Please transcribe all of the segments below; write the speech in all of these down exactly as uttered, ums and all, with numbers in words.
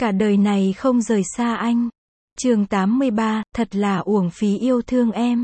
Cả đời này không rời xa anh. Chương tám mươi ba, thật là uổng phí yêu thương em.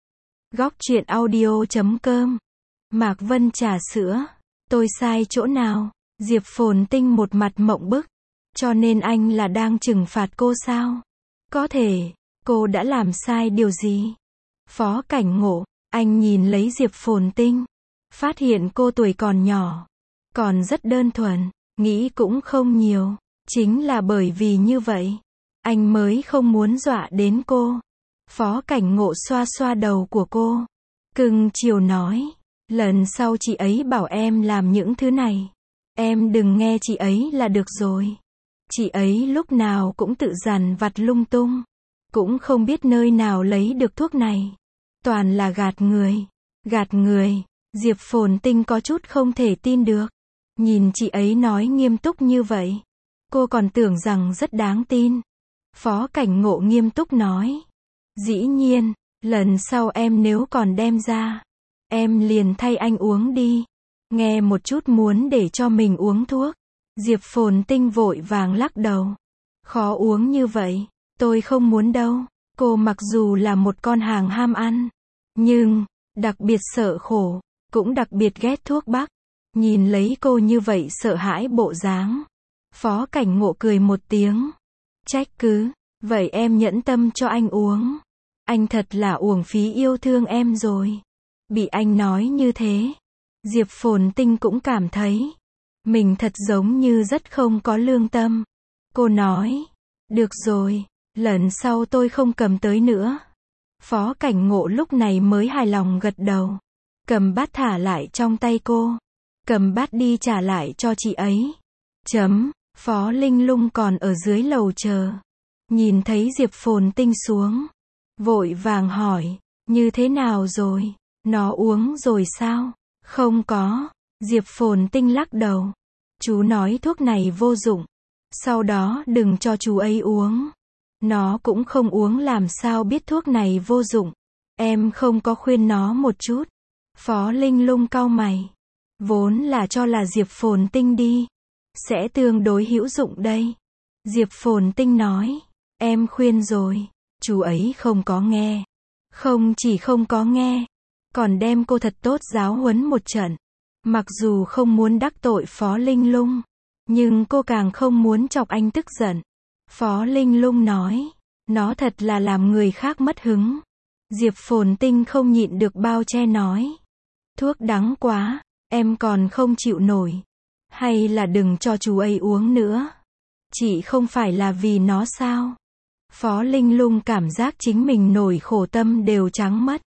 Góc truyện audio chấm com. Mạc Vân trà sữa. Tôi sai chỗ nào? Diệp Phồn Tinh một mặt mộng bức. Cho nên anh là đang trừng phạt cô sao? Có thể, cô đã làm sai điều gì? Phó Cảnh Ngộ, anh nhìn lấy Diệp Phồn Tinh. Phát hiện cô tuổi còn nhỏ. Còn rất đơn thuần, nghĩ cũng không nhiều. Chính là bởi vì như vậy, anh mới không muốn dọa đến cô. Phó Cảnh Ngộ xoa xoa đầu của cô. Cưng chiều nói, lần sau chị ấy bảo em làm những thứ này, em đừng nghe chị ấy là được rồi. Chị ấy lúc nào cũng tự dằn vặt lung tung. Cũng không biết nơi nào lấy được thuốc này. Toàn là gạt người. Gạt người. Diệp Phồn Tinh có chút không thể tin được. Nhìn chị ấy nói nghiêm túc như vậy. Cô còn tưởng rằng rất đáng tin. Phó Cảnh Ngộ nghiêm túc nói. Dĩ nhiên, lần sau em nếu còn đem ra, em liền thay anh uống đi. Nghe một chút muốn để cho mình uống thuốc. Diệp Phồn Tinh vội vàng lắc đầu. Khó uống như vậy, tôi không muốn đâu. Cô mặc dù là một con hàng ham ăn, nhưng, đặc biệt sợ khổ, cũng đặc biệt ghét thuốc bắc. Nhìn lấy cô như vậy sợ hãi bộ dáng. Phó Cảnh Ngộ cười một tiếng. Trách cứ, vậy em nhẫn tâm cho anh uống. Anh thật là uổng phí yêu thương em rồi. Bị anh nói như thế, Diệp Phồn Tinh cũng cảm thấy mình thật giống như rất không có lương tâm. Cô nói, được rồi, lần sau tôi không cầm tới nữa. Phó Cảnh Ngộ lúc này mới hài lòng gật đầu. Cầm bát thả lại trong tay cô. Cầm bát đi trả lại cho chị ấy. Chấm, Phó Linh Lung còn ở dưới lầu chờ. Nhìn thấy Diệp Phồn Tinh xuống. Vội vàng hỏi, như thế nào rồi? Nó uống rồi sao? Không có. Diệp Phồn Tinh lắc đầu. Chú nói thuốc này vô dụng. Sau đó đừng cho chú ấy uống. Nó cũng không uống làm sao biết thuốc này vô dụng. Em không có khuyên nó một chút. Phó Linh Lung cau mày. Vốn là cho là Diệp Phồn Tinh đi. Sẽ tương đối hữu dụng đây. Diệp Phồn Tinh nói. Em khuyên rồi. Chú ấy không có nghe. Không chỉ không có nghe. Còn đem cô thật tốt giáo huấn một trận. Mặc dù không muốn đắc tội Phó Linh Lung. Nhưng cô càng không muốn chọc anh tức giận. Phó Linh Lung nói. Nó thật là làm người khác mất hứng. Diệp Phồn Tinh không nhịn được bao che nói. Thuốc đắng quá. Em còn không chịu nổi. Hay là đừng cho chú ấy uống nữa. Chị không phải là vì nó sao? Phó Linh Lung cảm giác chính mình nổi khổ tâm đều trắng mất.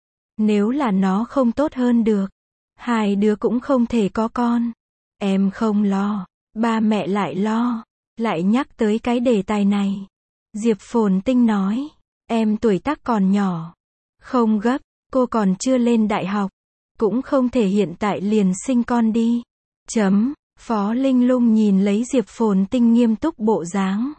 Nếu là nó không tốt hơn được. Hai đứa cũng không thể có con. Em không lo. Ba mẹ lại lo. Lại nhắc tới cái đề tài này. Diệp Phồn Tinh nói. Em tuổi tác còn nhỏ. Không gấp. Cô còn chưa lên đại học. Cũng không thể hiện tại liền sinh con đi. Chấm. Phó Linh Lung nhìn lấy Diệp Phồn Tinh nghiêm túc bộ dáng.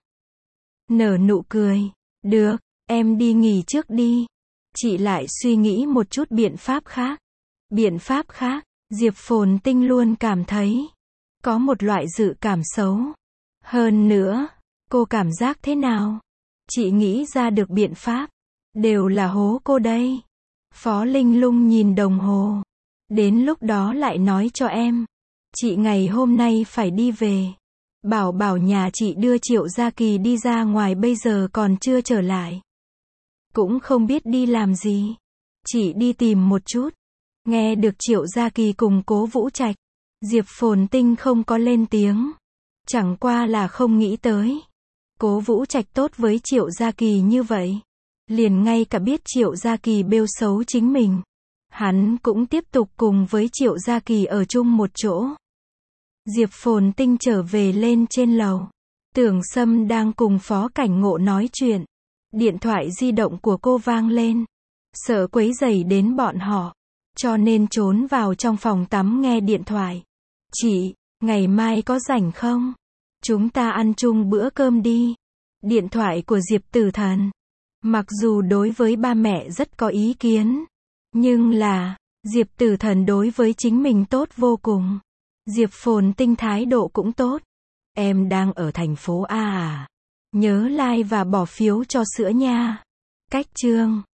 Nở nụ cười. Được. Em đi nghỉ trước đi. Chị lại suy nghĩ một chút biện pháp khác. Biện pháp khác. Diệp Phồn Tinh luôn cảm thấy có một loại dự cảm xấu. Hơn nữa, cô cảm giác thế nào? Chị nghĩ ra được biện pháp. Đều là hố cô đây. Phó Linh Lung nhìn đồng hồ. Đến lúc đó lại nói cho em. Chị ngày hôm nay phải đi về. Bảo bảo nhà chị đưa Triệu Gia Kỳ đi ra ngoài bây giờ còn chưa trở lại. Cũng không biết đi làm gì. Chị đi tìm một chút. Nghe được Triệu Gia Kỳ cùng Cố Vũ Trạch. Diệp Phồn Tinh không có lên tiếng. Chẳng qua là không nghĩ tới. Cố Vũ Trạch tốt với Triệu Gia Kỳ như vậy. Liền ngay cả biết Triệu Gia Kỳ bêu xấu chính mình. Hắn cũng tiếp tục cùng với Triệu Gia Kỳ ở chung một chỗ. Diệp Phồn Tinh trở về lên trên lầu. Tưởng Sâm đang cùng Phó Cảnh Ngộ nói chuyện. Điện thoại di động của cô vang lên. Sợ quấy rầy đến bọn họ. Cho nên trốn vào trong phòng tắm nghe điện thoại. Chị, ngày mai có rảnh không? Chúng ta ăn chung bữa cơm đi. Điện thoại của Diệp Tử Thần. Mặc dù đối với ba mẹ rất có ý kiến. Nhưng là, Diệp Tử Thần đối với chính mình tốt vô cùng. Diệp Phồn Tinh thái độ cũng tốt. Em đang ở thành phố A à? Nhớ like và bỏ phiếu cho sữa nha. Cách chương